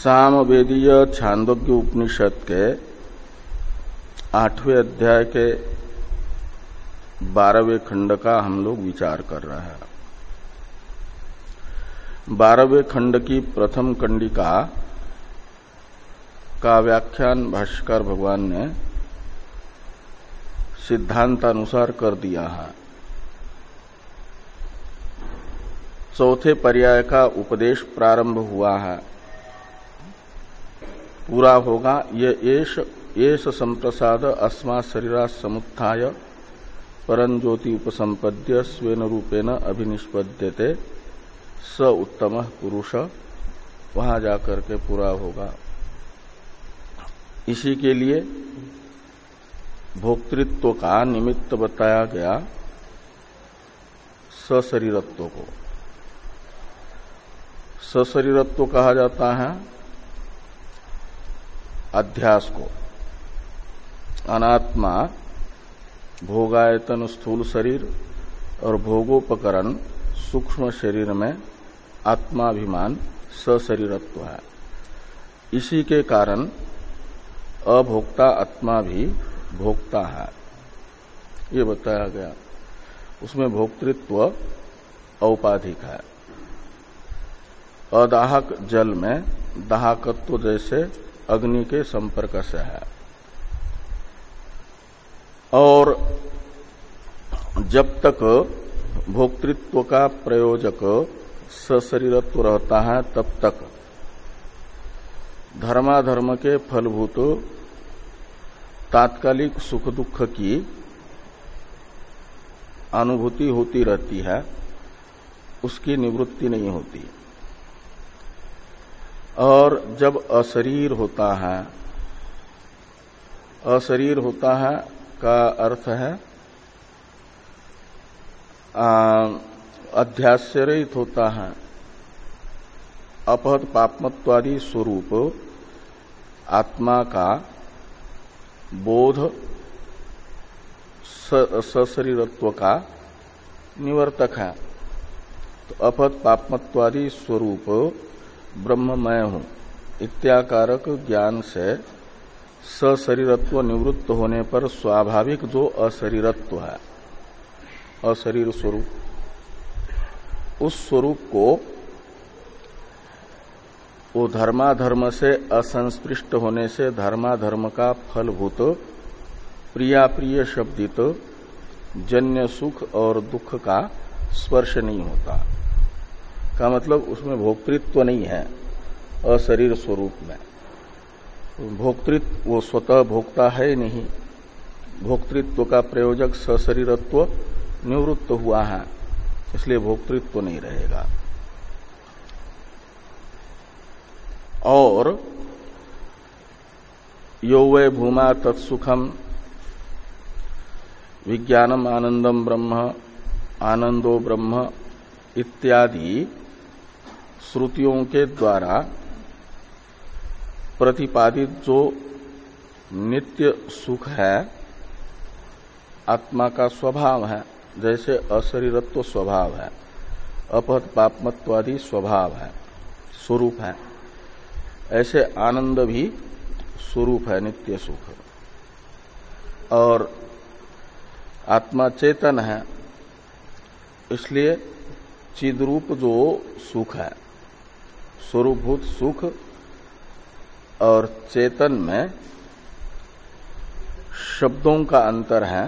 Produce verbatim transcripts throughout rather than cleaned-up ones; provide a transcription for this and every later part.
सामवेदीय छांदोग्य उपनिषद के आठवें अध्याय के बारहवें खंड का हम लोग विचार कर रहे हैं। बारहवें खंड की प्रथम कंडिका का व्याख्यान भाष्यकार भगवान ने सिद्धांतानुसार कर दिया है। चौथे पर्याय का उपदेश प्रारंभ हुआ है, पूरा होगा। ये एष एष संप्रसाद अस्मा शरीरा समुत्थाय परंज्योति उपसंपद्य स्वेन रूपेण अभिनिष्पद्यते स उत्तम पुरुष, वहां जाकर के पूरा होगा। इसी के लिए भोक्तृत्व का निमित्त बताया गया सशरीरत्व को। सशरीरत्व कहा जाता है अध्यास को। अनात्मा भोगायतन स्थूल शरीर और भोगोपकरण सूक्ष्म शरीर में आत्माभिमान सशरीरत्व है। इसी के कारण अभोक्ता आत्मा भी भोक्ता है, ये बताया गया। उसमें भोक्तृत्व औपाधिक है। अदाहक जल में दाहकत्व जैसे अग्नि के संपर्क से है। और जब तक भोक्तृत्व का प्रयोजक सशरीरत्व रहता है, तब तक धर्माधर्म के फलभूत तात्कालिक सुख दुख की अनुभूति होती रहती है, उसकी निवृत्ति नहीं होती। और जब अशरीर होता है, अशरीर होता है का अर्थ है अध्यास से रहित होता है। अपहत पापमत्वादि स्वरूप आत्मा का बोध सशरीरत्व का निवर्तक है। तो अपहत पापमत्वादि स्वरूप ब्रह्म मैं हूं इत्याकारक ज्ञान से सशरीरत्व निवृत्त होने पर स्वाभाविक जो अशरीरत्व है, अशरीर स्वरूप, उस स्वरूप को वो धर्माधर्म से असंस्पृष्ट होने से धर्माधर्म का फलभूत प्रियाप्रिय शब्दित जन्य सुख और दुख का स्पर्श नहीं होता। का मतलब उसमें भोक्तृत्व नहीं है। अशरीर स्वरूप में भोक्तृत्व, वो स्वतः भोक्ता है नहीं। भोक्तृत्व का प्रयोजक सशरीरत्व निवृत्त हुआ है, इसलिए भोक्तृत्व नहीं रहेगा। और यो वै भूमा तत्सुखम विज्ञानम आनंदम ब्रह्म आनंदो ब्रह्म इत्यादि श्रुतियों के द्वारा प्रतिपादित जो नित्य सुख है, आत्मा का स्वभाव है। जैसे अशरीरत्व स्वभाव है, अपहत पापमत्वादि स्वभाव है, स्वरूप है, ऐसे आनंद भी स्वरूप है, नित्य सुख। और आत्मा चेतन है, इसलिए चिद्रूप जो सुख है, स्वरूपभूत सुख और चेतन में शब्दों का अंतर है,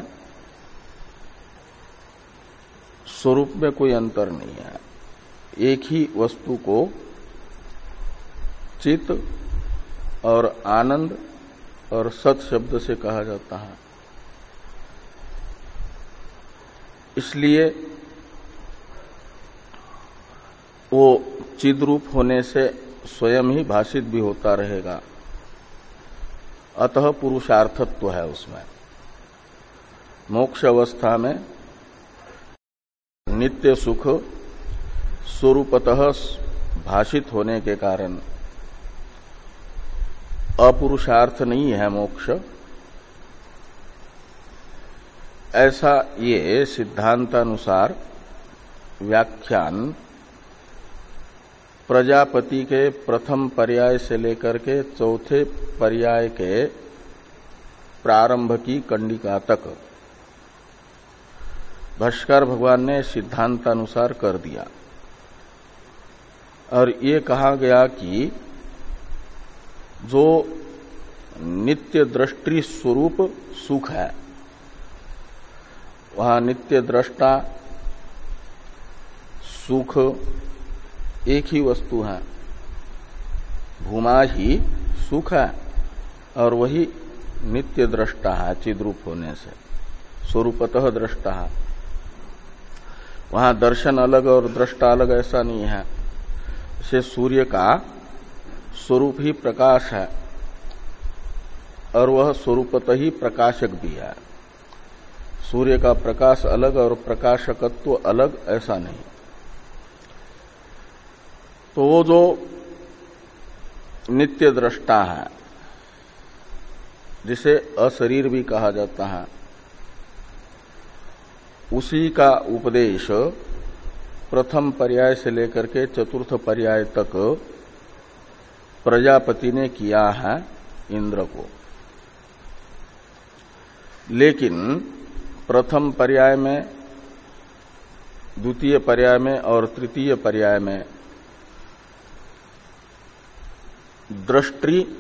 स्वरूप में कोई अंतर नहीं है। एक ही वस्तु को चित और आनंद और सत शब्द से कहा जाता है। इसलिए वो चिद्रूप होने से स्वयं ही भाषित भी होता रहेगा। अतः पुरुषार्थत्व है उसमें। मोक्ष अवस्था में नित्य सुख स्वरूपतः भाषित होने के कारण अपुरुषार्थ नहीं है मोक्ष। ऐसा ये सिद्धांतानुसार व्याख्यान प्रजापति के प्रथम पर्याय से लेकर के चौथे पर्याय के प्रारंभ की कंडिका तक भाष्कर भगवान ने सिद्धांतानुसार कर दिया। और ये कहा गया कि जो नित्य दृष्टि स्वरूप सुख है, वहां नित्य दृष्टा सुख एक ही वस्तु है, भूमा ही सुख है और वही नित्य दृष्टा है चिद्रूप होने से, स्वरूपतः दृष्टा है। वहां दर्शन अलग और दृष्टा अलग ऐसा नहीं है। से सूर्य का स्वरूप ही प्रकाश है और वह स्वरूपतः ही प्रकाशक भी है। सूर्य का प्रकाश अलग और प्रकाशकत्व अलग ऐसा नहीं। तो वो जो नित्य दृष्टा है, जिसे अशरीर भी कहा जाता है, उसी का उपदेश प्रथम पर्याय से लेकर के चतुर्थ पर्याय तक प्रजापति ने किया है इंद्र को। लेकिन प्रथम पर्याय में, द्वितीय पर्याय में और तृतीय पर्याय में दृष्टि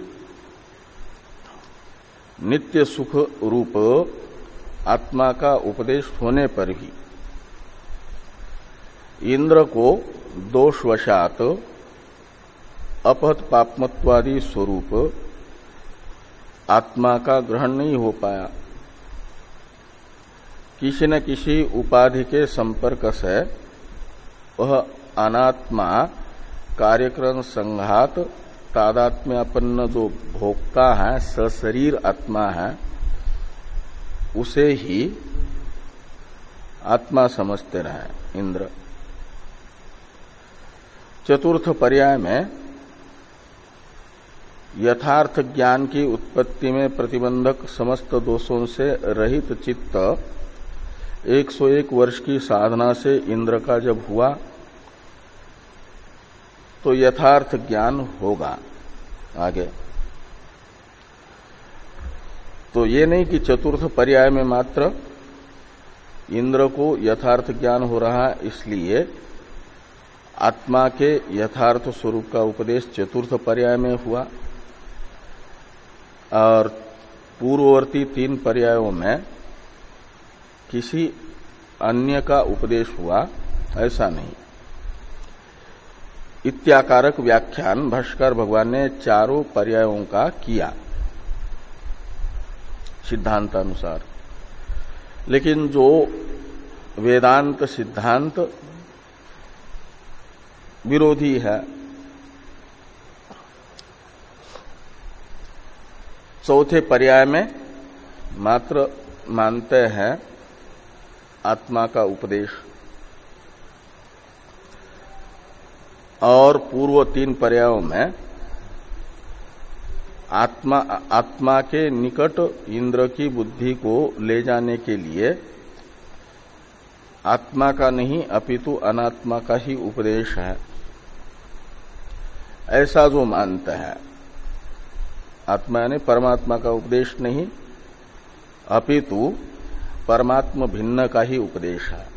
नित्य सुख रूप आत्मा का उपदेश होने पर भी इंद्र को दोषवशात अपहत पापमत्वादि स्वरूप आत्मा का ग्रहण नहीं हो पाया। किसी न किसी उपाधि के संपर्क से वह अनात्मा कार्यक्रम संघात तादात्म्यापन्न जो भोक्ता है, सशरीर आत्मा है, उसे ही आत्मा समझते रहे इंद्र। चतुर्थ पर्याय में यथार्थ ज्ञान की उत्पत्ति में प्रतिबंधक समस्त दोषों से रहित चित्त एक सौ एक वर्ष की साधना से इंद्र का जब हुआ तो यथार्थ ज्ञान होगा आगे। तो ये नहीं कि चतुर्थ पर्याय में मात्र इंद्र को यथार्थ ज्ञान हो रहा है, इसलिए आत्मा के यथार्थ स्वरूप का उपदेश चतुर्थ पर्याय में हुआ और पूर्ववर्ती तीन पर्यायों में किसी अन्य का उपदेश हुआ, ऐसा नहीं। इत्याकारक व्याख्यान भाष्कर भगवान ने चारों पर्यायों का किया सिद्धांतानुसार। लेकिन जो वेदांत सिद्धांत विरोधी है, चौथे पर्याय में मात्र मानते हैं आत्मा का उपदेश और पूर्व तीन पर्यायों में आत्मा आत्मा के निकट इंद्र की बुद्धि को ले जाने के लिए आत्मा का नहीं अपितु अनात्मा का ही उपदेश है, ऐसा जो मानते हैं। आत्मा यानी परमात्मा का उपदेश नहीं अपितु परमात्मा भिन्न का ही उपदेश है,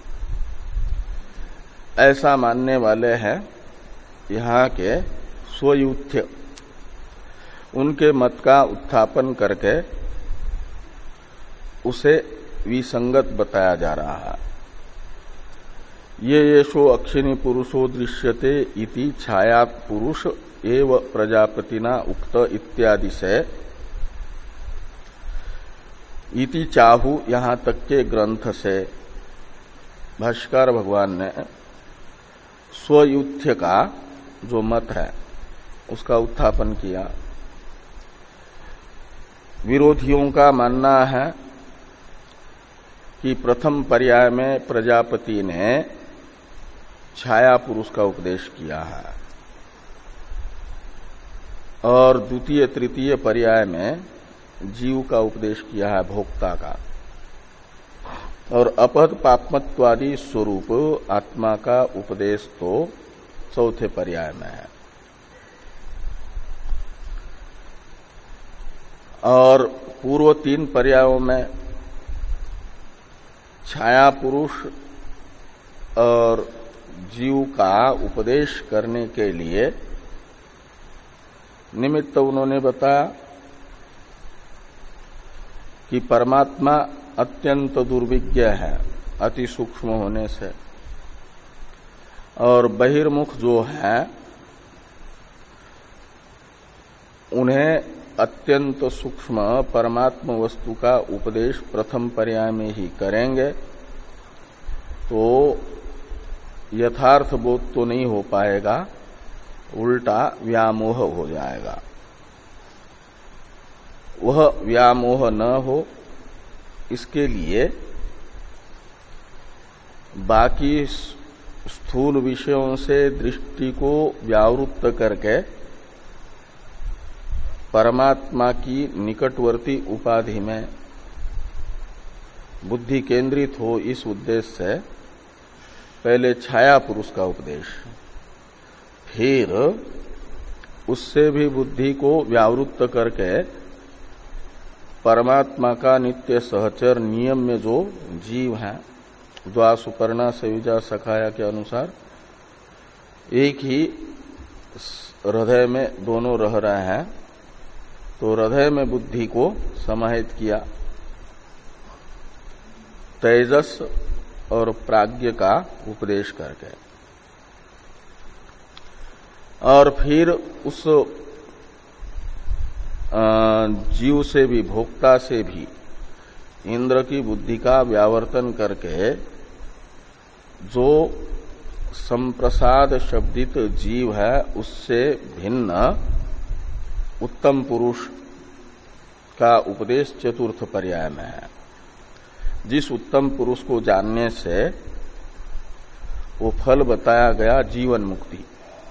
ऐसा मानने वाले हैं यहाँ के स्वयुत्य। उनके मत का उत्थापन करके उसे विसंगत बताया जा रहा है। ये येषो अक्षिणी पुरुषो दृश्यते इति छाया पुरुष एव प्रजापतिना उक्त इत्यादि से इति चाहु यहां तक के ग्रंथ से भाष्कर भगवान ने स्वयुत्य का जो मत है उसका उत्थापन किया। विरोधियों का मानना है कि प्रथम पर्याय में प्रजापति ने छाया पुरुष का उपदेश किया है और द्वितीय तृतीय पर्याय में जीव का उपदेश किया है, भोक्ता का, और अपहत पापमत्वादि स्वरूप आत्मा का उपदेश तो चौथे पर्याय में है। और पूर्व तीन पर्यायों में छाया पुरुष और जीव का उपदेश करने के लिए निमित्त उन्होंने बताया कि परमात्मा अत्यंत दुर्विज्ञ है अति सूक्ष्म होने से, और बहिर्मुख जो है उन्हें अत्यंत सूक्ष्म परमात्म वस्तु का उपदेश प्रथम पर्याय में ही करेंगे तो यथार्थ बोध तो नहीं हो पाएगा, उल्टा व्यामोह हो जाएगा। वह व्यामोह न हो इसके लिए बाकी स्थूल विषयों से दृष्टि को व्यावृत्त करके परमात्मा की निकटवर्ती उपाधि में बुद्धि केंद्रित हो, इस उद्देश्य से पहले छाया पुरुष का उपदेश, फिर उससे भी बुद्धि को व्यावृत्त करके परमात्मा का नित्य सहचर नियम में जो जीव हैं, द्वा सुपर्णा सविजा सखाया के अनुसार एक ही हृदय में दोनों रह रहे हैं, तो हृदय में बुद्धि को समाहित किया, तेजस और प्राज्ञ का उपदेश करके, और फिर उस जीव से भी, भोक्ता से भी इंद्र की बुद्धि का व्यावर्तन करके जो संप्रसाद शब्दित जीव है उससे भिन्न उत्तम पुरुष का उपदेश चतुर्थ पर्याय में है। जिस उत्तम पुरुष को जानने से वो फल बताया गया जीवन मुक्ति,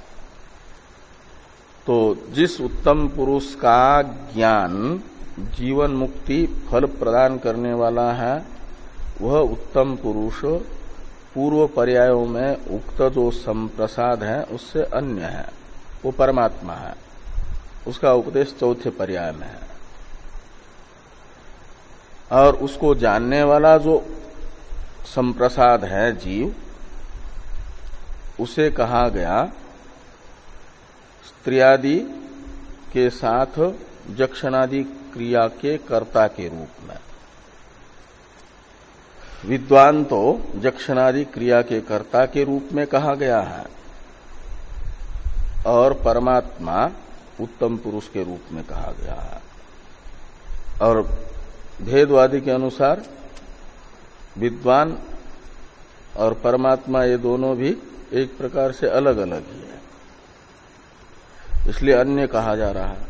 तो जिस उत्तम पुरुष का ज्ञान जीवन मुक्ति फल प्रदान करने वाला है, वह उत्तम पुरुष पूर्व पर्यायों में उक्त जो संप्रसाद है उससे अन्य है, वो परमात्मा है। उसका उपदेश चौथे पर्याय में है। और उसको जानने वाला जो संप्रसाद है जीव, उसे कहा गया स्त्रियादि के साथ जक्षणादि क्रिया के कर्ता के रूप में। विद्वान तो जक्षणादि क्रिया के कर्ता के रूप में कहा गया है, और परमात्मा उत्तम पुरुष के रूप में कहा गया है। और भेदवादी के अनुसार विद्वान और परमात्मा ये दोनों भी एक प्रकार से अलग अलग ही है, इसलिए अन्य कहा जा रहा है।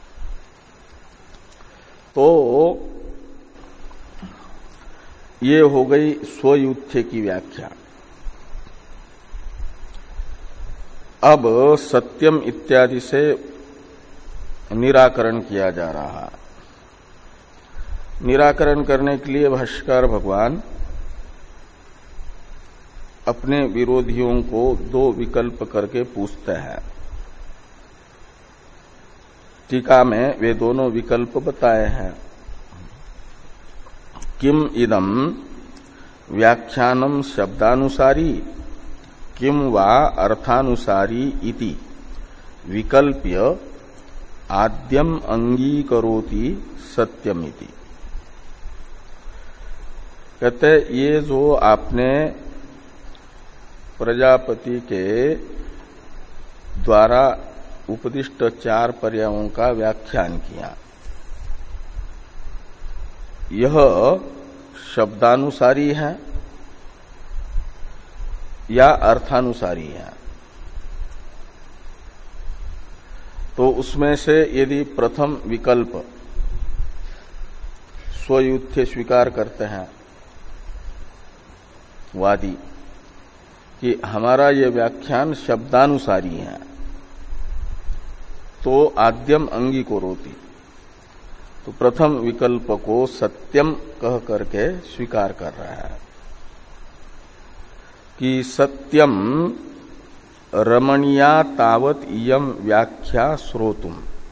तो ये हो गई स्वयुत्थे की व्याख्या। अब सत्यम इत्यादि से निराकरण किया जा रहा है। निराकरण करने के लिए भाष्यकार भगवान अपने विरोधियों को दो विकल्प करके पूछते हैं। टीका में वे दोनों विकल्प बताए हैं। किम इदम व्याख्यानम शब्दानुसारी किम वा अर्थानुसारी इति विकल्प्य आद्यम अंगीकरोति सत्यमिति। कहते ये जो आपने प्रजापति के द्वारा उपदिष्ट चार पर्यायों का व्याख्यान किया, यह शब्दानुसारी है या अर्थानुसारी है। तो उसमें से यदि प्रथम विकल्प स्वयुत्थे स्वीकार करते हैं वादी कि हमारा ये व्याख्यान शब्दानुसारी है, तो आद्यम अंगीकरोति, तो प्रथम विकल्प को सत्यम कह करके स्वीकार कर रहा है कि सत्यम रमणीया तावत इयम व्याख्या श्रोतुम।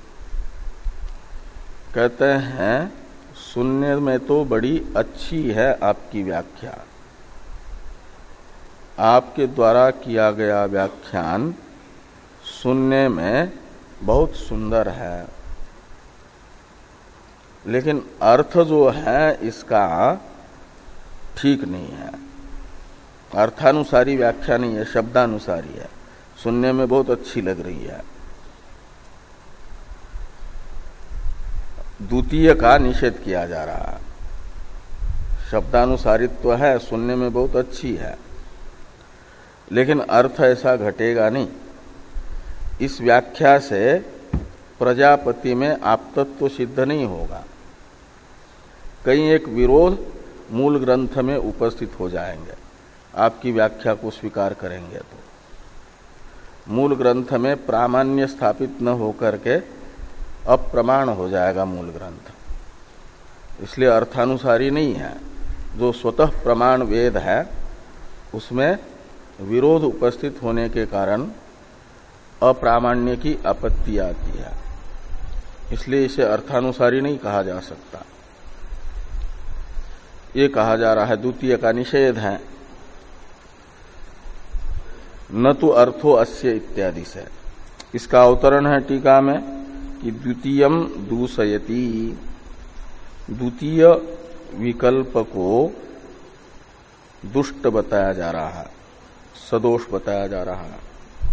कहते हैं सुनने में तो बड़ी अच्छी है आपकी व्याख्या, आपके द्वारा किया गया व्याख्यान सुनने में बहुत सुंदर है, लेकिन अर्थ जो है इसका ठीक नहीं है, अर्थानुसारी व्याख्या नहीं है, शब्दानुसारी है, सुनने में बहुत अच्छी लग रही है। द्वितीय का निषेध किया जा रहा है। शब्दानुसारित्व है, सुनने में बहुत अच्छी है, लेकिन अर्थ ऐसा घटेगा नहीं। इस व्याख्या से प्रजापति में आपतत्व सिद्ध नहीं होगा। कई एक विरोध मूल ग्रंथ में उपस्थित हो जाएंगे, आपकी व्याख्या को स्वीकार करेंगे तो मूल ग्रंथ में प्रामाण्य स्थापित न होकर के अप्रमाण हो जाएगा मूल ग्रंथ। इसलिए अर्थानुसारी नहीं है। जो स्वतः प्रमाण वेद है उसमें विरोध उपस्थित होने के कारण अप्रामाण्य की आपत्ति आती है, इसलिए इसे अर्थानुसारी नहीं कहा जा सकता। ये कहा जा रहा है द्वितीय का निषेध है, न तो अर्थो अस्य इत्यादि से। इसका अवतरण है टीका में कि द्वितीयम दूषयति, द्वितीय विकल्प को दुष्ट बताया जा रहा है, सदोष बताया जा रहा है।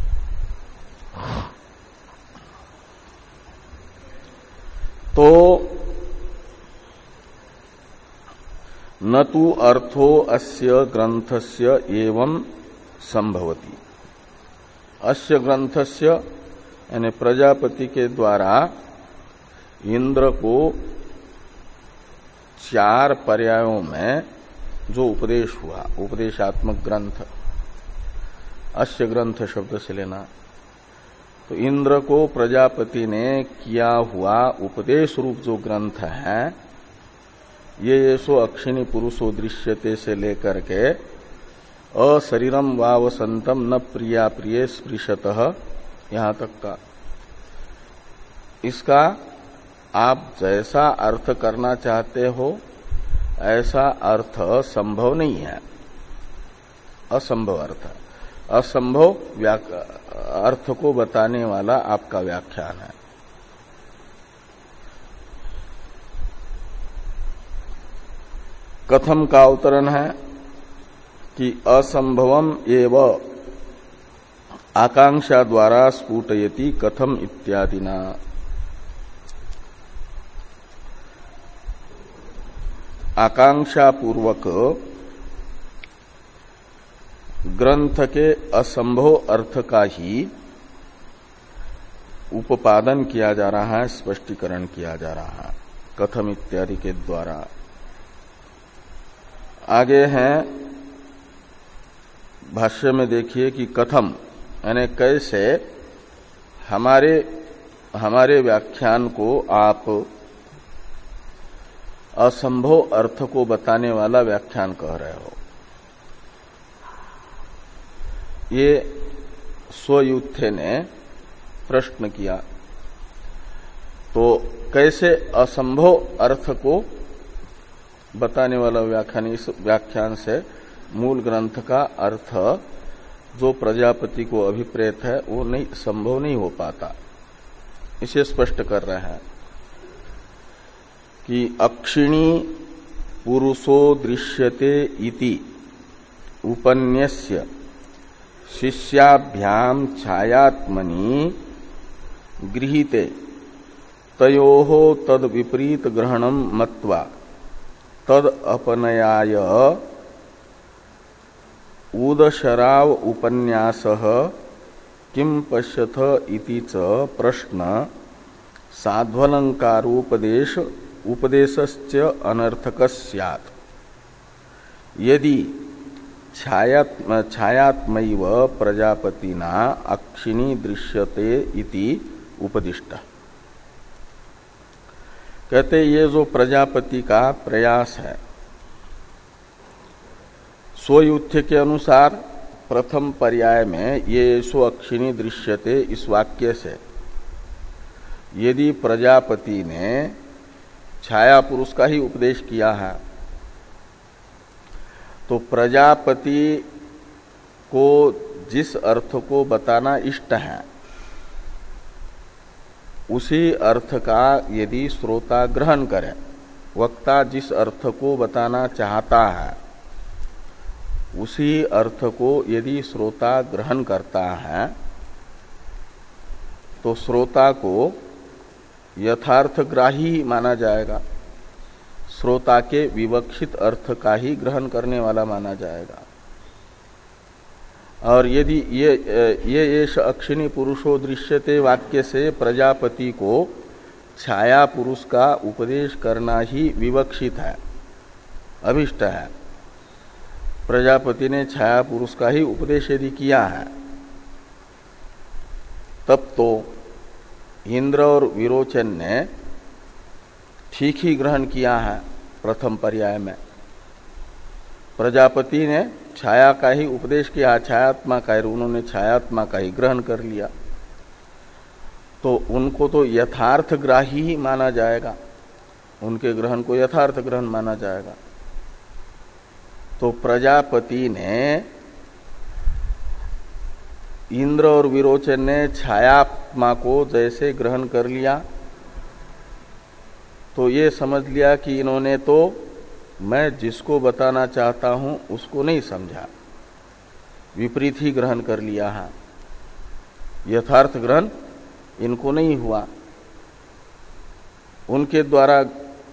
तो न तु अर्थो अस्य ग्रंथस्य एवं संभवति। अस्य ग्रंथस्य यानी प्रजापति के द्वारा इंद्र को चार पर्यायों में जो उपदेश हुआ, उपदेशात्मक ग्रंथ, अस्य ग्रंथ शब्द से लेना, तो इंद्र को प्रजापति ने किया हुआ उपदेश रूप जो ग्रंथ है, ये ये सो अक्षिणी पुरुषो दृश्यते से लेकर के अशरीरम वा वसंतम न प्रिया प्रिय स्पृशतः यहां तक का, इसका आप जैसा अर्थ करना चाहते हो ऐसा अर्थ संभव नहीं है, असंभव अर्थ, असंभव अर्थ को बताने वाला आपका व्याख्यान है। कथम का अवतरण है कि असंभवम एव आकांक्षा द्वारा स्फुटयति कथम इत्यादिना। आकांक्षा पूर्वक ग्रंथ के असंभव अर्थ का ही उपादन किया जा रहा है, स्पष्टीकरण किया जा रहा है कथम इत्यादि के द्वारा। आगे हैं भाष्य में देखिए कि कथम यानी कैसे हमारे हमारे व्याख्यान को आप असंभव अर्थ को बताने वाला व्याख्यान कह रहे हो। ये स्वयुत्थे ने प्रश्न किया, तो कैसे असंभव अर्थ को बताने वाला व्याख्यान, इस व्याख्यान से मूल ग्रंथ का अर्थ जो प्रजापति को अभिप्रेत है वो नहीं संभव नहीं हो पाता। इसे स्पष्ट कर रहे हैं कि अक्षिणी पुरुषो दृश्यते इति उपन्यस्य शिष्याभ्याम छायात्मनि गृहीते तयोः तद विपरीत ग्रहणं मत्वा तद अपनयाय उदशराव उपन्यासः किम पश्यथ इति च प्रश्न साध्वलंकारोपदेश उपदेशस्य अनर्थक स्यात् यदि छायात्म छायात्मैव प्रजापतिना अक्षिणी दृश्यते इति उपदिष्ट। कहते ये जो प्रजापति का प्रयास है स्वयुत्थ के अनुसार प्रथम पर्याय में ये सो अक्षिणी दृश्यते इस वाक्य से यदि प्रजापति ने छाया पुरुष का ही उपदेश किया है तो प्रजापति को जिस अर्थ को बताना इष्ट है उसी अर्थ का यदि श्रोता ग्रहण करे, वक्ता जिस अर्थ को बताना चाहता है उसी अर्थ को यदि श्रोता ग्रहण करता है तो श्रोता को यथार्थग्राही माना जाएगा, श्रोता के विवक्षित अर्थ का ही ग्रहण करने वाला माना जाएगा। और यदि ये ये येष अक्षिणी पुरुषो दृश्यते वाक्य से प्रजापति को छाया पुरुष का उपदेश करना ही विवक्षित है, अभिष्ट है। प्रजापति ने छाया पुरुष का ही उपदेश यदि किया है तब तो इंद्र और विरोचन ने ठीक ही ग्रहण किया है। प्रथम पर्याय में प्रजापति ने छाया का ही उपदेश किया, छायात्मा का ही, उन्होंने छायात्मा का ही ग्रहण कर लिया तो उनको तो यथार्थग्राही ही माना जाएगा, उनके ग्रहण को यथार्थ ग्रहण माना जाएगा। तो प्रजापति ने इंद्र और विरोचन ने छायात्मा को जैसे ग्रहण कर लिया तो ये समझ लिया कि इन्होंने तो मैं जिसको बताना चाहता हूं उसको नहीं समझा, विपरीत ही ग्रहण कर लिया है, यथार्थ ग्रहण इनको नहीं हुआ। उनके द्वारा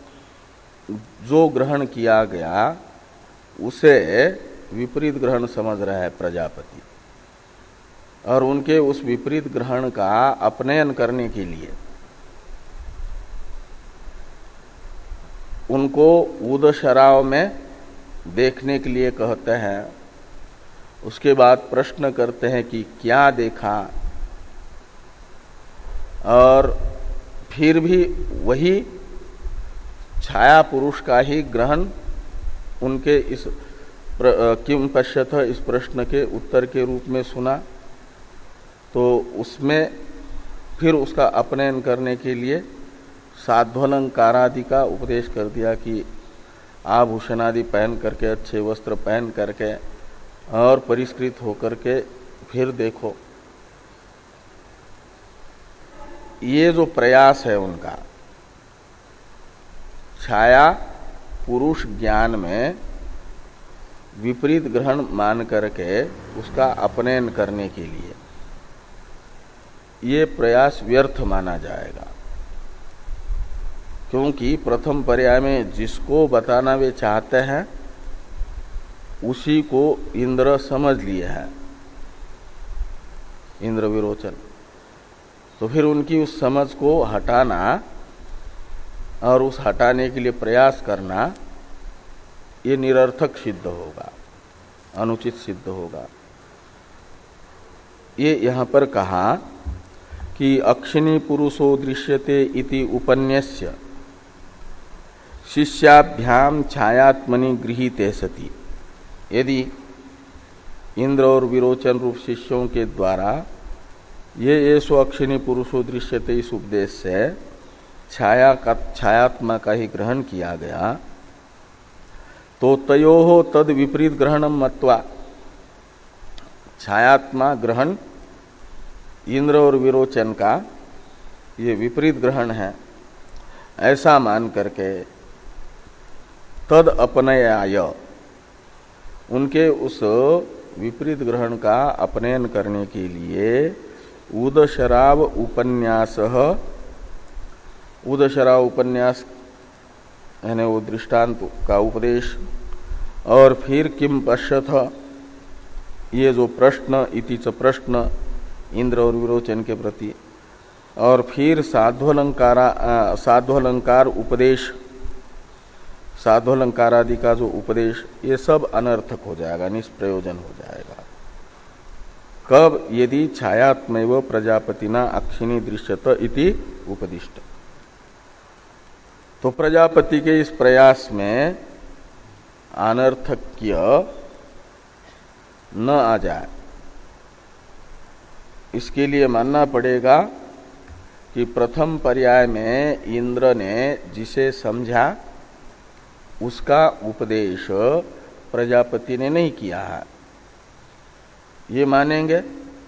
जो ग्रहण किया गया उसे विपरीत ग्रहण समझ रहा है प्रजापति, और उनके उस विपरीत ग्रहण का अपनयन करने के लिए उनको उदशराव में देखने के लिए कहते हैं। उसके बाद प्रश्न करते हैं कि क्या देखा, और फिर भी वही छाया पुरुष का ही ग्रहण उनके इस किम पश्यथ इस प्रश्न के उत्तर के रूप में सुना, तो उसमें फिर उसका अपनयन करने के लिए साध्वलंकारादि का उपदेश कर दिया कि आभूषण आदि पहन करके, अच्छे वस्त्र पहन करके और परिष्कृत होकर के फिर देखो। ये जो प्रयास है उनका छाया पुरुष ज्ञान में विपरीत ग्रहण मान करके उसका अपनयन करने के लिए, ये प्रयास व्यर्थ माना जाएगा, क्योंकि प्रथम पर्याय में जिसको बताना वे चाहते हैं उसी को इंद्र समझ लिए हैं, इंद्र विरोचन। तो फिर उनकी उस समझ को हटाना और उस हटाने के लिए प्रयास करना ये निरर्थक सिद्ध होगा, अनुचित सिद्ध होगा। ये यहां पर कहा कि अक्षिणी पुरुषो दृश्यते इति उपन्यस्य शिष्याभ्याम छायात्मनि गृहीते सति, यदि इंद्र और विरोचन रूप शिष्यों के द्वारा ये ये सो अक्षिणी पुरुषो दृश्यते इस उपदेश से छाया का छायात्मा का ही ग्रहण किया गया तो तयोः तद विपरीत ग्रहणम मत्वा, छायात्मा ग्रहण इंद्र और विरोचन का ये विपरीत ग्रहण है ऐसा मान करके तद अपनयाय, उनके उस विपरीत ग्रहण का अपनयन करने के लिए उदशराव उपन्यास, उदशराव उपन्यास यानी वो दृष्टांत का उपदेश, और फिर किम पश्यथ, ये जो प्रश्न इति च प्रश्न इंद्र और विरोचन के प्रति, और फिर साध्वलंकारा साध्वलंकार उपदेश, साध्वलंकारादि का जो उपदेश, ये सब अनर्थक हो जाएगा, निष्प्रयोजन हो जाएगा। कब? यदि छायात्मैव प्रजापतिना अक्षिणी दृश्यत इति उपदिष्ट। तो प्रजापति के इस प्रयास में अनर्थक्य न आ जाए। इसके लिए मानना पड़ेगा कि प्रथम पर्याय में इंद्र ने जिसे समझा उसका उपदेश प्रजापति ने नहीं किया है, ये मानेंगे।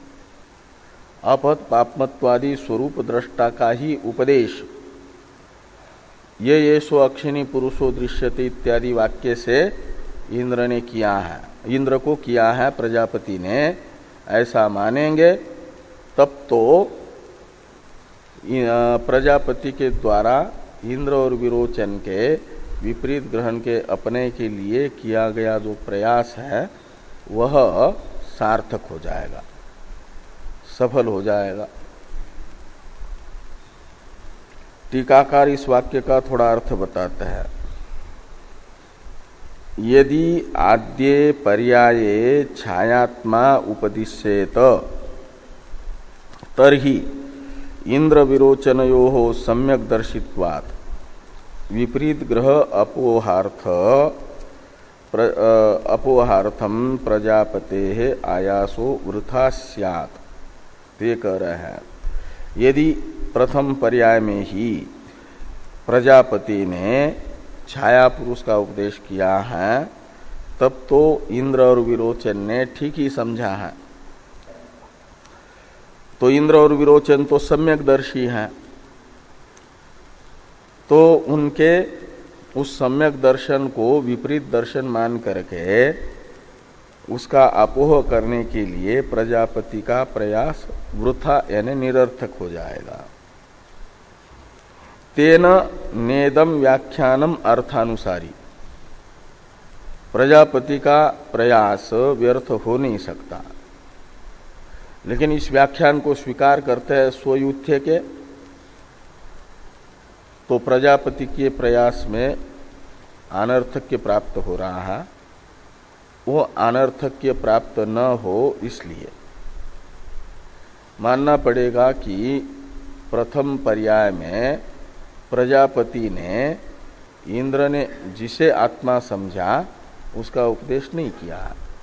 अपत पापमत्वादि स्वरूप दृष्टा का ही उपदेश ये ये सो अक्षिणी पुरुषो दृश्यते इत्यादि वाक्य से इंद्र ने किया है, इंद्र को किया है प्रजापति ने, ऐसा मानेंगे तब तो प्रजापति के द्वारा इंद्र और विरोचन के विपरीत ग्रहण के अपने के लिए किया गया जो प्रयास है वह सार्थक हो जाएगा, सफल हो जाएगा। टीकाकार इस वाक्य का थोड़ा अर्थ बताते हैं। यदि आद्ये पर्याये छायात्मा उपदिश्येत तर्हि इंद्र विरोचनयोः सम्यक दर्शित्वात् विपरीत ग्रह अपोहार्थ प्र, अपोहार्थम प्रजापते आयासो वृथा स्यात्, ते कह रहे हैं। यदि प्रथम पर्याय में ही प्रजापति ने छाया पुरुष का उपदेश किया है तब तो इंद्र और विरोचन ने ठीक ही समझा है। तो इंद्र और विरोचन तो सम्यक दर्शी हैं, तो उनके उस सम्यक दर्शन को विपरीत दर्शन मान करके उसका अपोह करने के लिए प्रजापति का प्रयास वृथा यानी निरर्थक हो जाएगा। तेन नेदम व्याख्यानम अर्थानुसारी, प्रजापति का प्रयास व्यर्थ हो नहीं सकता। लेकिन इस व्याख्यान को स्वीकार करते हैं स्वयुत्य के, तो प्रजापति के प्रयास में अनर्थक्य प्राप्त हो रहा है, वो अनर्थक्य प्राप्त न हो इसलिए मानना पड़ेगा कि प्रथम पर्याय में प्रजापति ने इंद्र ने जिसे आत्मा समझा उसका उपदेश नहीं किया।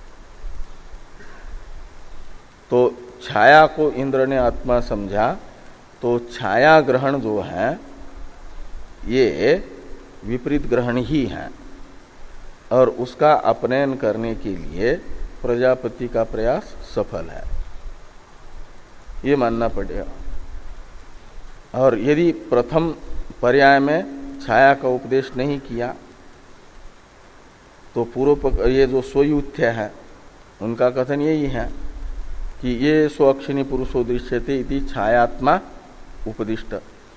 तो छाया को इंद्र ने आत्मा समझा, तो छाया ग्रहण जो है ये विपरीत ग्रहण ही है, और उसका अपनयन करने के लिए प्रजापति का प्रयास सफल है, ये मानना पड़ेगा। और यदि प्रथम पर्याय में छाया का उपदेश नहीं किया तो पूर्व ये जो स्वयुत्य है उनका कथन यही है कि ये सो अक्षिणी पुरुषो दृश्यते इति छायात्मा उपदिष्ट।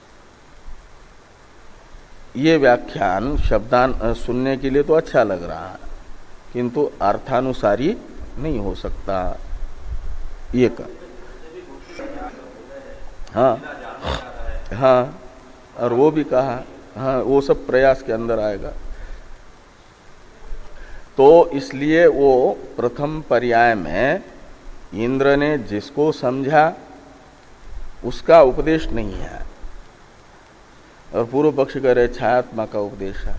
ये व्याख्यान शब्दान सुनने के लिए तो अच्छा लग रहा है, किंतु अर्थानुसारी नहीं हो सकता। ये का हाँ हाँ, और वो भी कहा हाँ, वो सब प्रयास के अंदर आएगा। तो इसलिए वो प्रथम पर्याय में इंद्र ने जिसको समझा उसका उपदेश नहीं है, और पूर्व पक्ष कह रहे छायात्मा का उपदेश है,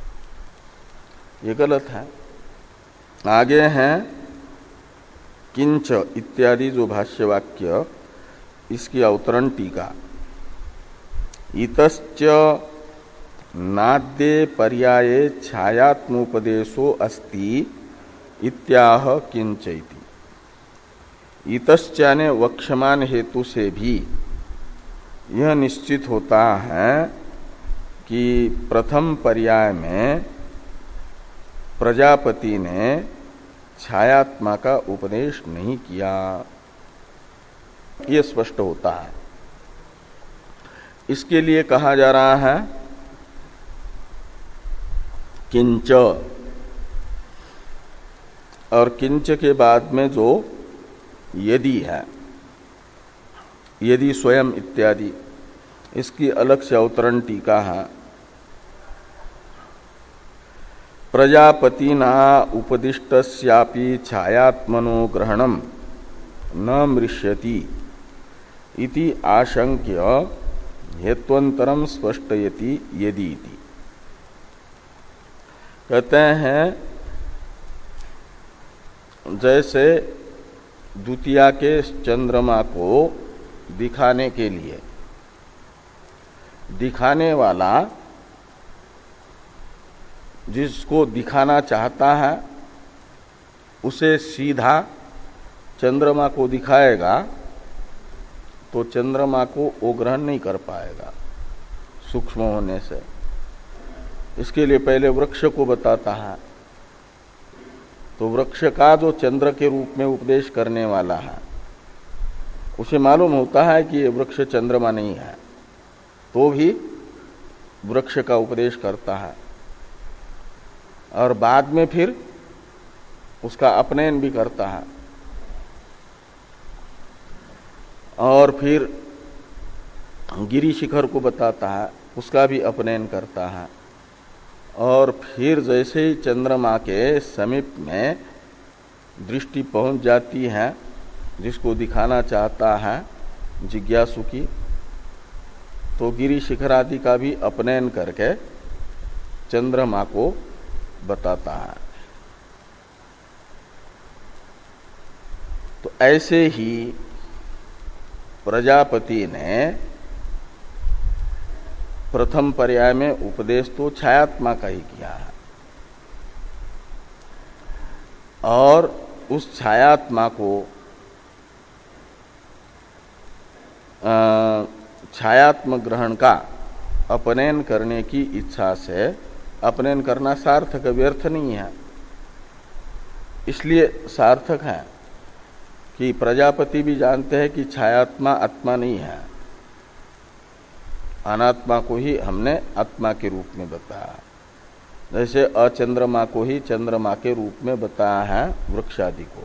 ये गलत है। आगे हैं किंच इत्यादि जो भाष्य वाक्य, इसकी अवतरण टीका। इतश्च नाद्ये पर्याये छायात्मोपदेशो अस्ति इत्याह किंच इति। इतश्चाने वक्षमान हेतु से भी यह निश्चित होता है कि प्रथम पर्याय में प्रजापति ने छायात्मा का उपदेश नहीं किया, यह स्पष्ट होता है। इसके लिए कहा जा रहा है किंच, और किंच के बाद में जो यदि है, यदि स्वयं इत्यादि, इसकी अलग से अवतरण टीका है। प्रजापतिना उपदिष्टस्यापि छायात्मनो ग्रहणम न मृष्यति इति आशंक्य हेत्वंतरम स्पष्टयति यदि इति। कहते हैं जैसे द्वितीया के चंद्रमा को दिखाने के लिए दिखाने वाला जिसको दिखाना चाहता है उसे सीधा चंद्रमा को दिखाएगा तो चंद्रमा को वो ग्रहण नहीं कर पाएगा सूक्ष्म होने से। इसके लिए पहले वृक्ष को बताता है, तो वृक्ष का जो चंद्र के रूप में उपदेश करने वाला है उसे मालूम होता है कि ये वृक्ष चंद्रमा नहीं है, तो भी वृक्ष का उपदेश करता है और बाद में फिर उसका अपनयन भी करता है। और फिर गिरि शिखर को बताता है, उसका भी अपनयन करता है। और फिर जैसे ही चंद्रमा के समीप में दृष्टि पहुंच जाती है जिसको दिखाना चाहता है जिज्ञासु की, तो गिरि शिखर आदि का भी अपनयन करके चंद्रमा को बताता है। तो ऐसे ही प्रजापति ने प्रथम पर्याय में उपदेश तो छायात्मा का ही किया है और उस छायात्मा को छायात्म ग्रहण का अपनयन करने की इच्छा से, अपनयन करना सार्थक व्यर्थ नहीं है, इसलिए सार्थक है कि प्रजापति भी जानते हैं कि छायात्मा आत्मा नहीं है, अनात्मा को ही हमने आत्मा के रूप में बताया। जैसे अचंद्रमा को ही चंद्रमा के रूप में बताया है वृक्ष आदि को,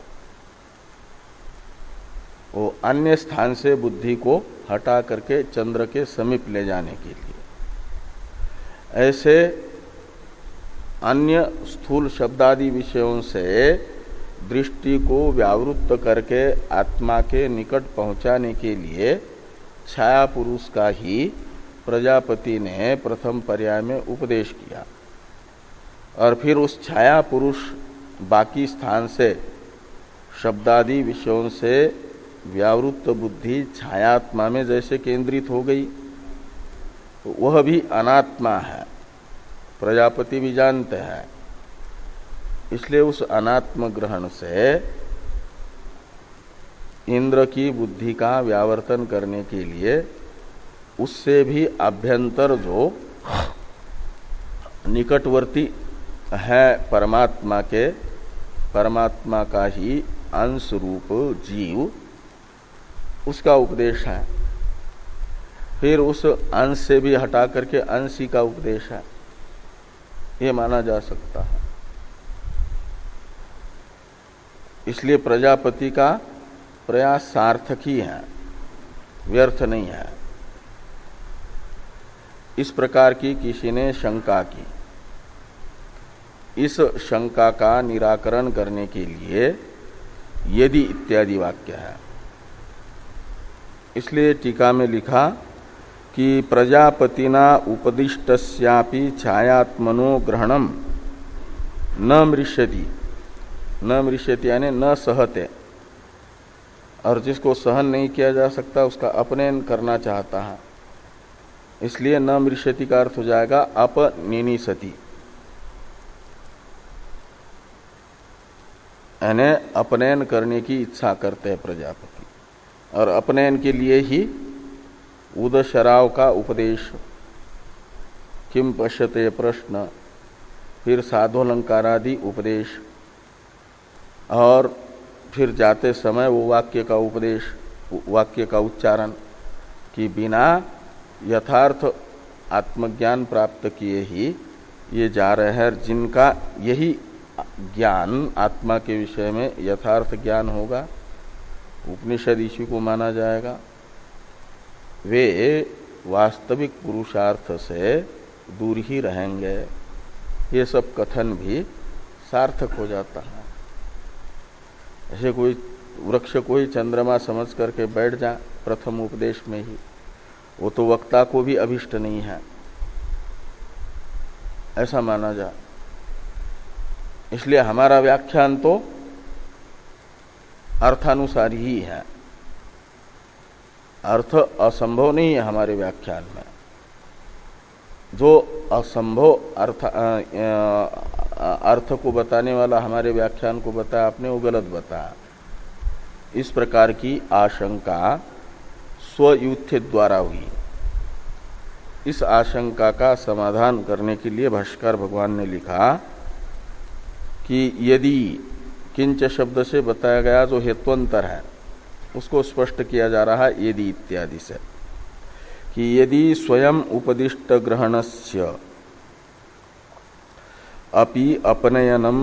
वो अन्य स्थान से बुद्धि को हटा करके चंद्र के समीप ले जाने के लिए। ऐसे अन्य स्थूल शब्दादि विषयों से दृष्टि को व्यावृत्त करके आत्मा के निकट पहुंचाने के लिए छाया पुरुष का ही प्रजापति ने प्रथम पर्याय में उपदेश किया और फिर उस छाया पुरुष बाकी स्थान से शब्दादि विषयों से व्यावृत्त बुद्धि छायात्मा में जैसे केंद्रित हो गई, तो वह भी अनात्मा है, प्रजापति भी जानते हैं। इसलिए उस अनात्म ग्रहण से इंद्र की बुद्धि का व्यावर्तन करने के लिए उससे भी अभ्यंतर जो निकटवर्ती है परमात्मा के, परमात्मा का ही अंश रूप जीव, उसका उपदेश है। फिर उस अंश से भी हटा करके अंशी का उपदेश है, ये माना जा सकता है। इसलिए प्रजापति का प्रयास सार्थक ही है, व्यर्थ नहीं है। इस प्रकार की किसी ने शंका की, इस शंका का निराकरण करने के लिए यदि इत्यादि वाक्य है। इसलिए टीका में लिखा कि प्रजापतिना उपदिष्टस्यापि छायात्मनो ग्रहणम न मृष्यति, न मृष्यति यानी न सहते, और जिसको सहन नहीं किया जा सकता उसका अपनयन करना चाहता है, इसलिए न मृष्यति का अर्थ हो जाएगा अपनिनिसति, यानी अपनयन करने की इच्छा करते हैं प्रजापति। और अपनयन के लिए ही उदशराव का उपदेश, किम पश्यते प्रश्न, फिर साधोलंकारादि उपदेश, और फिर जाते समय वो वाक्य का उपदेश, वाक्य का उच्चारण कि बिना यथार्थ आत्मज्ञान प्राप्त किए ही ये जा रहे हैं, जिनका यही ज्ञान आत्मा के विषय में यथार्थ ज्ञान होगा, उपनिषद इसी को माना जाएगा, वे वास्तविक पुरुषार्थ से दूर ही रहेंगे। ये सब कथन भी सार्थक हो जाता है। ऐसे कोई वृक्ष को ही चंद्रमा समझ करके बैठ जा प्रथम उपदेश में ही, वो तो वक्ता को भी अभिष्ट नहीं है, ऐसा माना जा। इसलिए हमारा व्याख्यान तो अर्थानुसार ही है, अर्थ असंभव नहीं है हमारे व्याख्यान में। जो असंभव अर्थ अर्थ को बताने वाला हमारे व्याख्यान को बताया आपने, वो गलत बताया। इस प्रकार की आशंका स्वयुत्य द्वारा हुई। इस आशंका का समाधान करने के लिए भाष्यकार भगवान ने लिखा कि यदि किंच शब्द से बताया गया जो हेत्वंतर है उसको स्पष्ट किया जा रहा है यदि इत्यादि से, कि यदि स्वयं उपदिष्ट ग्रहणस्य अपि अपनयनम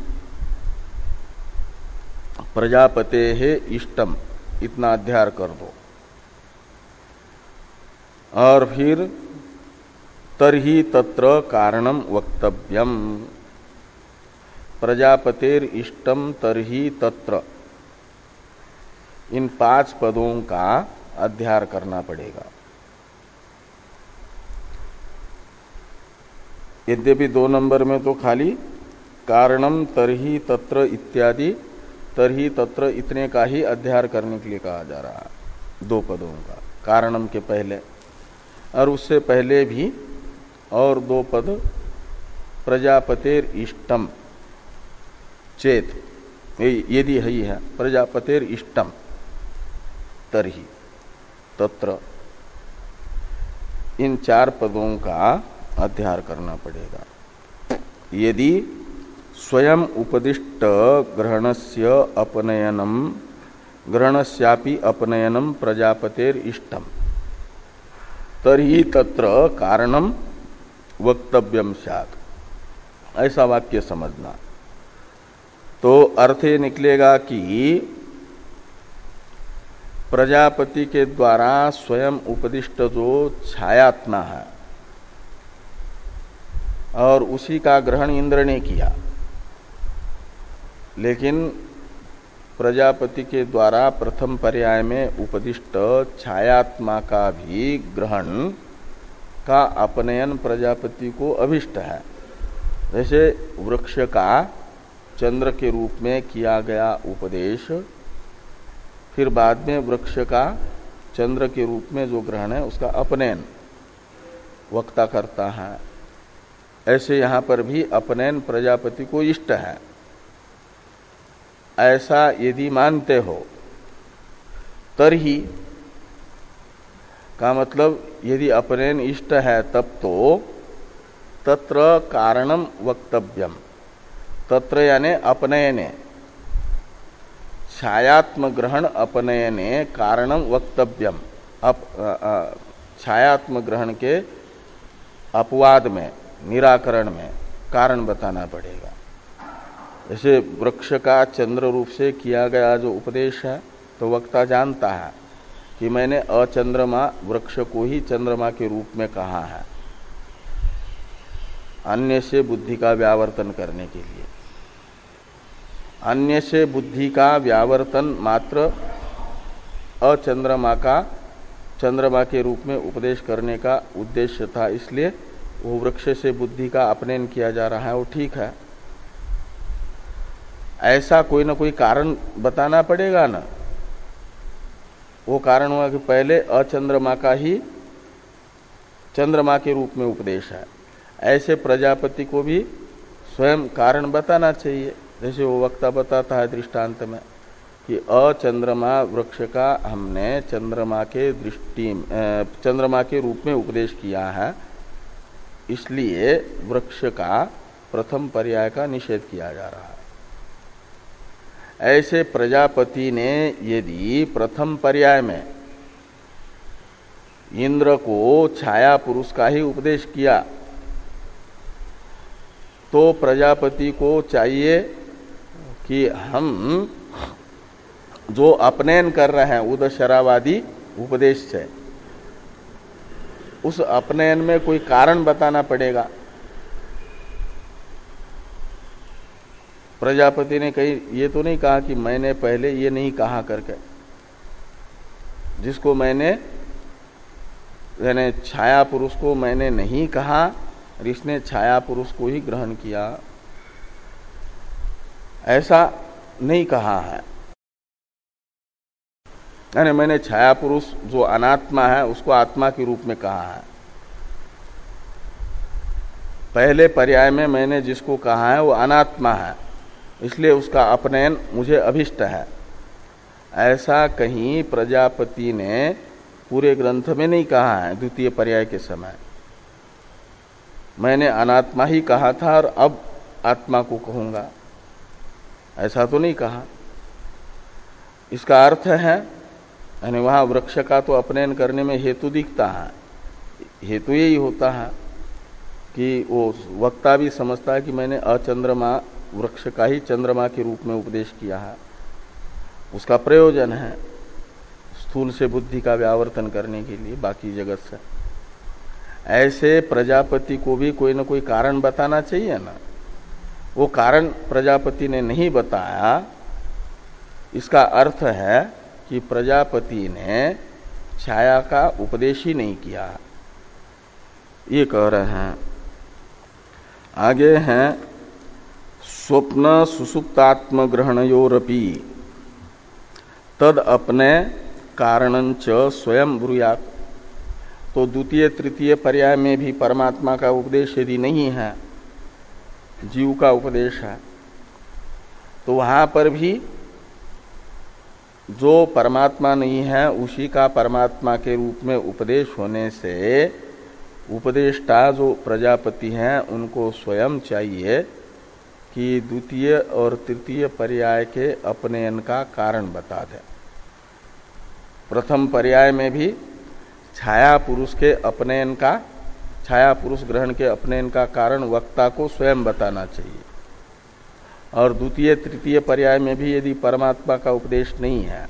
प्रजापते है इष्टम, इतना अध्याय कर दो। और फिर तरहि तत्र कारणम वक्तव्यम, प्रजापतेर इष्टम तरहि तत्र, इन पांच पदों का अध्याय करना पड़ेगा। यद्यपि दो नंबर में तो खाली कारणम तरहि तत्र इत्यादि तरहि तत्र इतने का ही अध्याय करने के लिए कहा जा रहा है, दो पदों का, कारणम के पहले। और उससे पहले भी और दो पद प्रजापतेर इष्टम चेत, यदि है ही है, प्रजापतेर इष्टम तरहि तत्र, इन चार पदों का अध्याय करना पड़ेगा। यदि स्वयं उपदिष्ट ग्रहणस्य अपनयनम ग्रहणस्यापि अपनयनम प्रजापतेर इष्टम तरहि तत्र कारणम वक्तव्यम स्यात्, ऐसा वाक्य समझना। तो अर्थ ये निकलेगा कि प्रजापति के द्वारा स्वयं उपदिष्ट जो छायात्मा है और उसी का ग्रहण इंद्र ने किया, लेकिन प्रजापति के द्वारा प्रथम पर्याय में उपदिष्ट छायात्मा का भी ग्रहण का अपनयन प्रजापति को अभिष्ट है। जैसे वृक्ष का चंद्र के रूप में किया गया उपदेश, फिर बाद में वृक्ष का चंद्र के रूप में जो ग्रहण है उसका अपनयन वक्ता करता है, ऐसे यहां पर भी अपनयन प्रजापति को इष्ट है। ऐसा यदि मानते हो तरही का मतलब यदि अपनयन इष्ट है तब तो तत्र कारणम वक्तव्यम, तत्र यानी अपनयने, छायात्म ग्रहण अपनयने कारणम वक्तव्यम, अप छायात्म ग्रहण के अपवाद में, निराकरण में कारण बताना पड़ेगा। जैसे वृक्ष का चंद्र रूप से किया गया जो उपदेश है, तो वक्ता जानता है कि मैंने अचंद्रमा वृक्ष को ही चंद्रमा के रूप में कहा है, अन्य से बुद्धि का व्यावर्तन करने के लिए। अन्य से बुद्धि का व्यावर्तन मात्र अचंद्रमा का चंद्रमा के रूप में उपदेश करने का उद्देश्य था, इसलिए वो वृक्ष से बुद्धि का अपनयन किया जा रहा है, वो ठीक है। ऐसा कोई ना कोई कारण बताना पड़ेगा ना। वो कारण हुआ कि पहले अचंद्रमा का ही चंद्रमा के रूप में उपदेश है, ऐसे प्रजापति को भी स्वयं कारण बताना चाहिए। जैसे वो वक्ता बताता है दृष्टांत में कि अचंद्रमा वृक्ष का हमने चंद्रमा के दृष्टि चंद्रमा के रूप में उपदेश किया है, इसलिए वृक्ष का प्रथम पर्याय का निषेध किया जा रहा है। ऐसे प्रजापति ने यदि प्रथम पर्याय में इंद्र को छाया पुरुष का ही उपदेश किया, तो प्रजापति को चाहिए कि हम जो अपनयन कर रहे हैं उदशरावादी उपदेश से, उस अपनयन में कोई कारण बताना पड़ेगा। प्रजापति ने कही ये तो नहीं कहा कि मैंने पहले ये नहीं कहा करके, जिसको मैंने यानी छाया पुरुष को मैंने नहीं कहा, इसने छाया पुरुष को ही ग्रहण किया, ऐसा नहीं कहा है। यानी मैंने छाया पुरुष जो अनात्मा है उसको आत्मा के रूप में कहा है। पहले पर्याय में मैंने जिसको कहा है वो अनात्मा है, इसलिए उसका अपनयन मुझे अभिष्ट है। ऐसा कहीं प्रजापति ने पूरे ग्रंथ में नहीं कहा है। द्वितीय पर्याय के समय मैंने अनात्मा ही कहा था और अब आत्मा को कहूंगा, ऐसा तो नहीं कहा। इसका अर्थ है यानी वहां वृक्ष का तो अपनयन करने में हेतु दिखता है। हेतु यही होता है कि वो वक्ता भी समझता है कि मैंने अचंद्रमा वृक्ष का ही चंद्रमा के रूप में उपदेश किया है, उसका प्रयोजन है स्थूल से बुद्धि का व्यावर्तन करने के लिए बाकी जगत से। ऐसे प्रजापति को भी कोई ना कोई कारण बताना चाहिए ना। वो कारण प्रजापति ने नहीं बताया, इसका अर्थ है कि प्रजापति ने छाया का उपदेश ही नहीं किया, ये कह रहे हैं। आगे हैं स्वप्न सुसुप्तात्म ग्रहणयोरपि तद अपने कारणंच स्वयं ब्रूयात्। तो द्वितीय तृतीय पर्याय में भी परमात्मा का उपदेश यदि नहीं है, जीव का उपदेश है, तो वहां पर भी जो परमात्मा नहीं है उसी का परमात्मा के रूप में उपदेश होने से उपदेष्टा जो प्रजापति हैं उनको स्वयं चाहिए कि द्वितीय और तृतीय पर्याय के अपनयन का कारण बता दें। प्रथम पर्याय में भी छाया पुरुष के अपनयन का, छाया पुरुष ग्रहण के अपनयन का कारण वक्ता को स्वयं बताना चाहिए। और द्वितीय तृतीय पर्याय में भी यदि परमात्मा का उपदेश नहीं है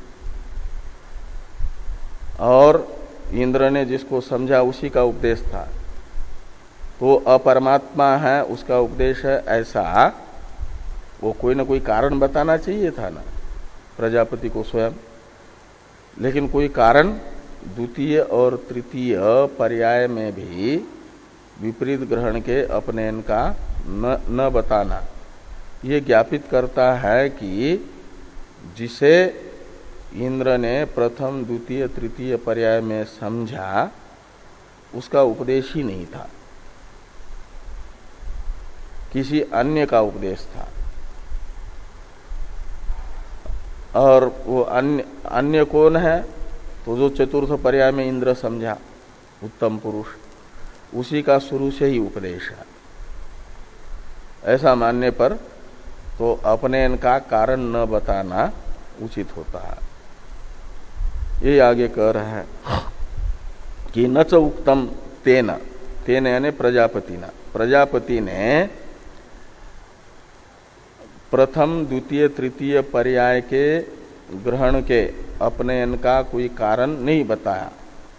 और इंद्र ने जिसको समझा उसी का उपदेश था, तो अपरमात्मा है उसका उपदेश है, ऐसा वो कोई ना कोई कारण बताना चाहिए था ना प्रजापति को स्वयं। लेकिन कोई कारण द्वितीय और तृतीय पर्याय में भी विपरीत ग्रहण के अपनयन का न, न बताना, ये ज्ञापित करता है कि जिसे इंद्र ने प्रथम द्वितीय तृतीय पर्याय में समझा उसका उपदेश ही नहीं था, किसी अन्य का उपदेश था। और वो अन्य अन्य कौन है? तो जो चतुर्थ पर्याय में इंद्र समझा उत्तम पुरुष, उसी का शुरू से ही उपदेश है। ऐसा मानने पर तो अपनयन का कारण न बताना उचित होता है। ये आगे कह रहे हैं कि न च उक्तम तेन, तेन यानी प्रजापति न, प्रजापति ने प्रथम द्वितीय तृतीय पर्याय के ग्रहण के अपनयन का कोई कारण नहीं बताया।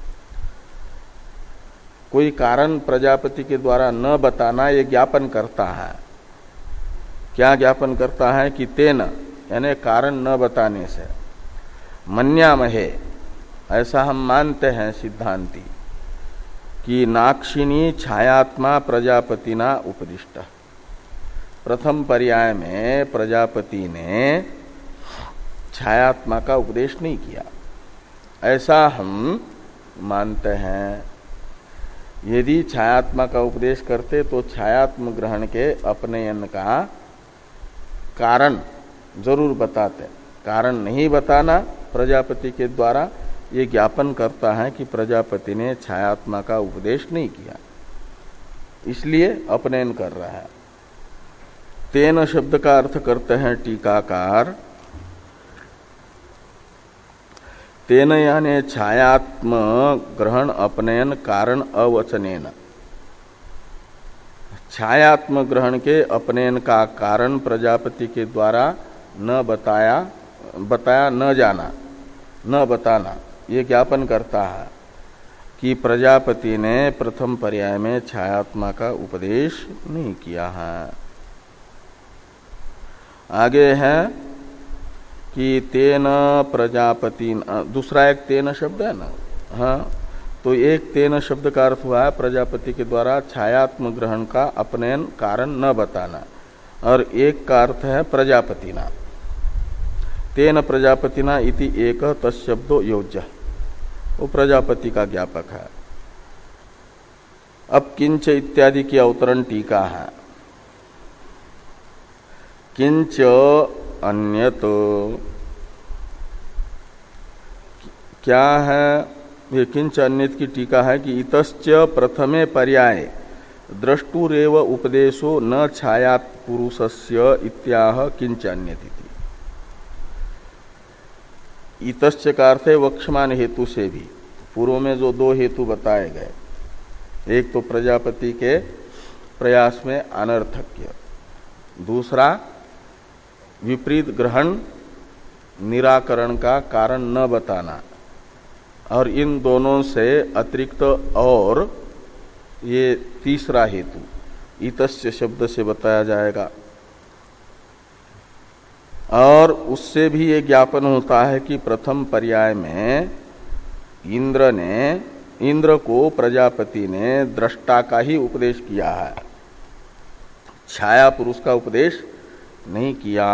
कोई कारण प्रजापति के द्वारा न बताना ये ज्ञापन करता है। क्या ज्ञापन करता है कि तेन यानी कारण न बताने से, मन्यामहे ऐसा हम मानते हैं सिद्धांति कि नाक्षिणी छायात्मा प्रजापतिना उपदिष्ट। प्रथम पर्याय में प्रजापति ने छायात्मा का उपदेश नहीं किया, ऐसा हम मानते हैं। यदि छायात्मा का उपदेश करते तो छायात्म ग्रहण के अपनयन का कारण जरूर बताते। कारण नहीं बताना प्रजापति के द्वारा ये ज्ञापन करता है कि प्रजापति ने छायात्मा का उपदेश नहीं किया, इसलिए अपनयन कर रहा है। तेन शब्द का अर्थ करते हैं टीकाकार, तेन यानी छायात्म ग्रहण अपनयन कारण अवचनेन। छायात्म ग्रहण के अपनयन का कारण प्रजापति के द्वारा न बताया बताया न जाना, न बताना, ये ज्ञापन करता है कि प्रजापति ने प्रथम पर्याय में छायात्मा का उपदेश नहीं किया है। आगे है कि तेन प्रजापति, दूसरा एक तेन शब्द है ना, हाँ, तो एक तेन शब्द का अर्थ हुआ है प्रजापति के द्वारा छायात्म ग्रहण का अपनयन कारण न बताना, और एक का अर्थ है प्रजापति ना। तेन प्रजापतिना इति एक तत्शब्दो योज्य, वो प्रजापति का ज्ञापक है। अब किंच इत्यादि की अवतरण टीका है। किंच अन्यत क्या है? ये किंच अन्यत की टीका है कि इतश्च प्रथमे पर्याये द्रष्टुरेव उपदेशो न छायात् पुरुषस्य इत्याह किंच अन्यत। इतश्च का अर्थ है वक्षमान हेतु से भी। पूर्व में जो दो हेतु बताए गए, एक तो प्रजापति के प्रयास में अनर्थक्य, दूसरा विपरीत ग्रहण निराकरण का कारण न बताना, और इन दोनों से अतिरिक्त और ये तीसरा हेतु इतस्य शब्द से बताया जाएगा। और उससे भी ये ज्ञापन होता है कि प्रथम पर्याय में इंद्र ने इंद्र को प्रजापति ने दृष्टा का ही उपदेश किया है, छाया पुरुष का उपदेश नहीं किया।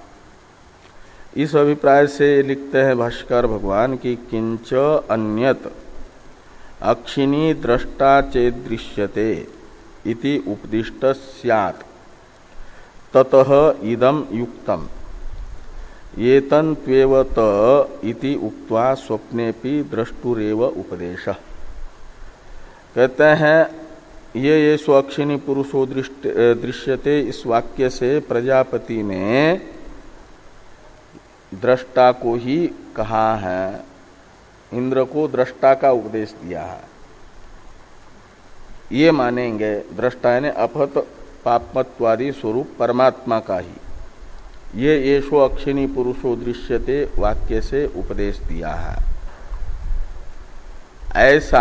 इस अभिप्राय से लिखते हैं भाष्कर भगवान की किंच अन्यत अक्षिणी दृष्टा चेदृश्यते इति उपदिष्ट स्यात् ततः इदं युक्तम् एतं त्वेवत इति उक्त्वा स्वप्नेपि द्रष्टुरेव उपदेशः। कहते हैं ये ये स्वक्षिणी पुरुषो दृश्यते, इस वाक्य से प्रजापति ने दृष्टा को ही कहा है, इंद्र को दृष्टा का उपदेश दिया है। ये मानेंगे दृष्टा यानी अपहत पापमत्वादि स्वरूप परमात्मा का ही ये येषो अक्षिणी पुरुषो दृश्यते वाक्य से उपदेश दिया है। ऐसा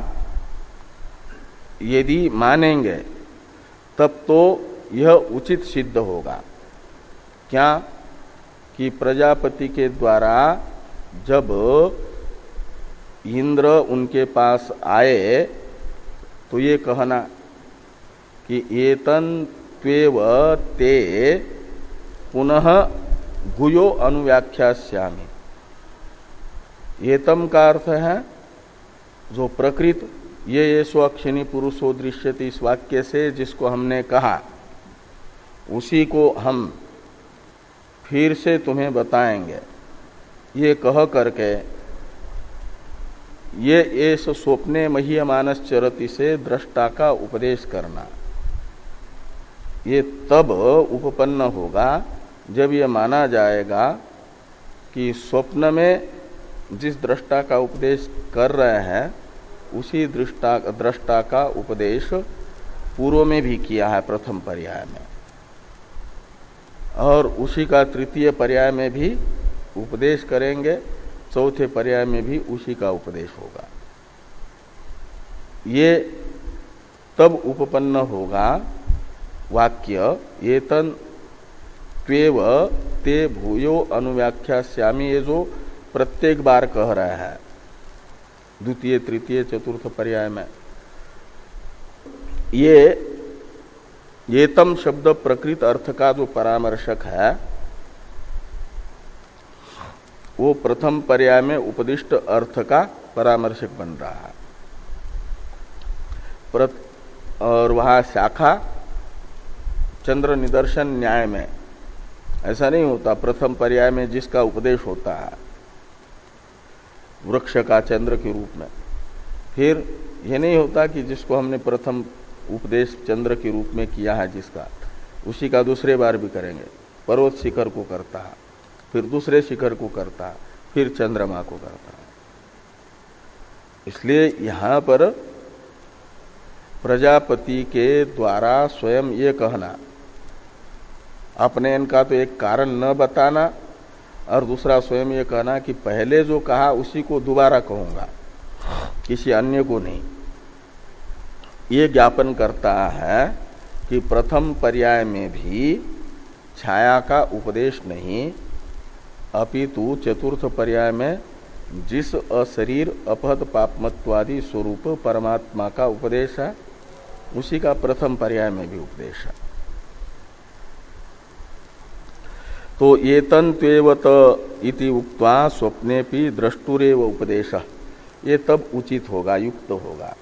यदि मानेंगे तब तो यह उचित सिद्ध होगा। क्या कि प्रजापति के द्वारा जब इंद्र उनके पास आए तो ये कहना कि एतं त्वेव ते पुनः गुयो अनुव्याख्यास्यामि। एतम का अर्थ है जो प्रकृत ये ये स्वक्षिणी पुरुषो दृश्यते, इस वाक्य से जिसको हमने कहा उसी को हम फिर से तुम्हें बताएंगे। ये कह करके ये एस स्वप्ने मह्यमानस चरति से दृष्टा का उपदेश करना, ये तब उपपन्न होगा जब ये माना जाएगा कि स्वप्न में जिस दृष्टा का उपदेश कर रहे हैं उसी दृष्टा दृष्टा का उपदेश पूर्व में भी किया है प्रथम पर्याय में, और उसी का तृतीय पर्याय में भी उपदेश करेंगे, चौथे पर्याय में भी उसी का उपदेश होगा। ये तब उपपन्न होगा वाक्य एतं त्वेव ते भूयो अनुव्याख्यास्यामि, ये जो प्रत्येक बार कह रहा है द्वितीय तृतीय चतुर्थ पर्याय में। ये एतम शब्द प्रकृत अर्थ का जो परामर्शक है वो प्रथम पर्याय में उपदिष्ट अर्थ का परामर्शक बन रहा है। और वहां शाखा चंद्र निदर्शन न्याय में ऐसा नहीं होता। प्रथम पर्याय में जिसका उपदेश होता है वृक्ष का चंद्र के रूप में, फिर यह नहीं होता कि जिसको हमने प्रथम उपदेश चंद्र के रूप में किया है जिसका, उसी का दूसरे बार भी करेंगे। पर्वत शिखर को करता है, फिर दूसरे शिखर को करता है, फिर चंद्रमा को करता है। इसलिए यहां पर प्रजापति के द्वारा स्वयं ये कहना, अपने इनका तो एक कारण न बताना और दूसरा स्वयं ये कहना कि पहले जो कहा उसी को दोबारा कहूंगा, किसी अन्य को नहीं। ये ज्ञापन करता है कि प्रथम पर्याय में भी छाया का उपदेश नहीं, अपितु चतुर्थ पर्याय में जिस अशरीर अपहत पापमत्वादि स्वरूप परमात्मा का उपदेश है उसी का प्रथम पर्याय में भी उपदेश है। तो एतन त्वेवत इति उक्त्वा स्वप्नेपि द्रष्टुरेव उपदेश, ये तब उचित होगा, युक्त होगा,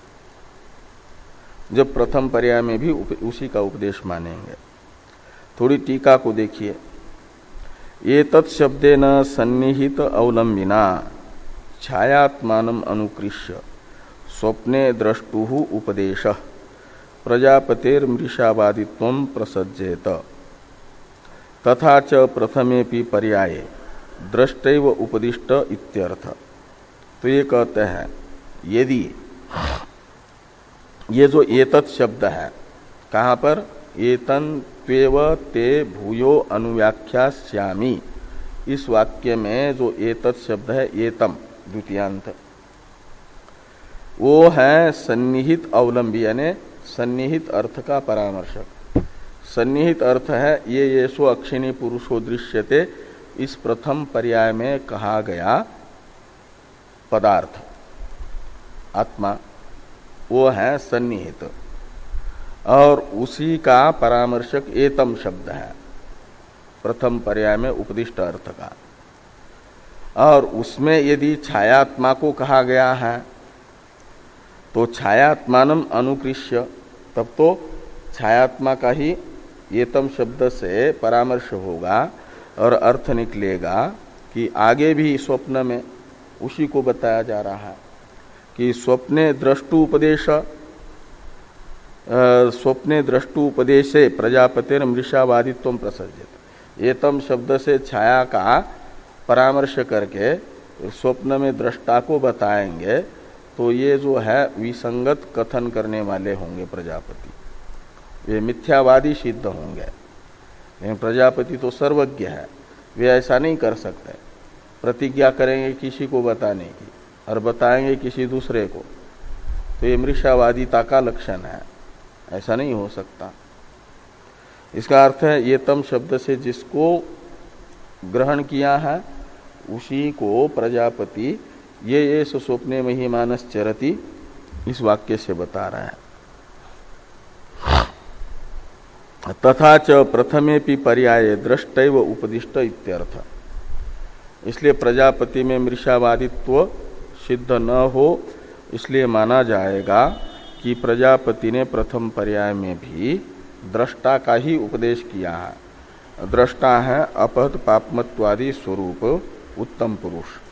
जब प्रथम पर्याय में भी उसी का उपदेश मानेंगे। थोड़ी टीका को देखिए। एतत् शब्देन सन्निहित अवलंबिना छायात्मानम अनुकृष्य स्वप्ने द्रष्टुः उपदेशः प्रजापतेर्मृषावादित्वं प्रसज्जेत तथा च प्रथमेपि पर्याये दृष्टैव उपदिष्ट इत्यर्थ। तो ये कहते हैं यदि ये जो एतत् शब्द है, कहाँ पर? एतन त्वेव ते भूयो अनुव्याख्यास्यामि, इस वाक्य में जो एतत् शब्द है एतम द्वितीयांत, वो है सन्निहित अवलंबी, यानी सन्निहित अर्थ का परामर्शक। सन्निहित अर्थ है ये येषु अक्षिणी पुरुषो दृश्यते, इस प्रथम पर्याय में कहा गया पदार्थ आत्मा, वो है सन्निहित, और उसी का परामर्शक एतम शब्द है प्रथम पर्याय में उपदिष्ट अर्थ का। और उसमें यदि छायात्मा को कहा गया है तो छायात्मानम अनुकृष्य, तब तो छायात्मा का ही एतम शब्द से परामर्श होगा और अर्थ निकलेगा कि आगे भी स्वप्न में उसी को बताया जा रहा है कि स्वप्ने द्रष्टु उपदेश, स्वप्ने द्रष्टु उपदेशे प्रजापतिर मृषावादित्वं प्रसज्जित। एतम शब्द से छाया का परामर्श करके स्वप्न में दृष्टा को बताएंगे, तो ये जो है विसंगत कथन करने वाले होंगे प्रजापति, वे मिथ्यावादी सिद्ध होंगे। लेकिन प्रजापति तो सर्वज्ञ है, वे ऐसा नहीं कर सकते। प्रतिज्ञा करेंगे किसी को बताने की और बताएंगे किसी दूसरे को, तो ये मृषावादिता का लक्षण है, ऐसा नहीं हो सकता। इसका अर्थ है ये तम शब्द से जिसको ग्रहण किया है उसी को प्रजापति ये ये स्वप्ने महिमानस चरति इस वाक्य से बता रहा है। तथा च प्रथमेपि पर्याये दृष्टैव उपदिष्ट इत्यर्थ। इसलिए प्रजापति में मृषावादित्व सिद्ध न हो, इसलिए माना जाएगा कि प्रजापति ने प्रथम पर्याय में भी दृष्टा का ही उपदेश किया है। दृष्टा है अपहत पापमत्वादि स्वरूप उत्तम पुरुष।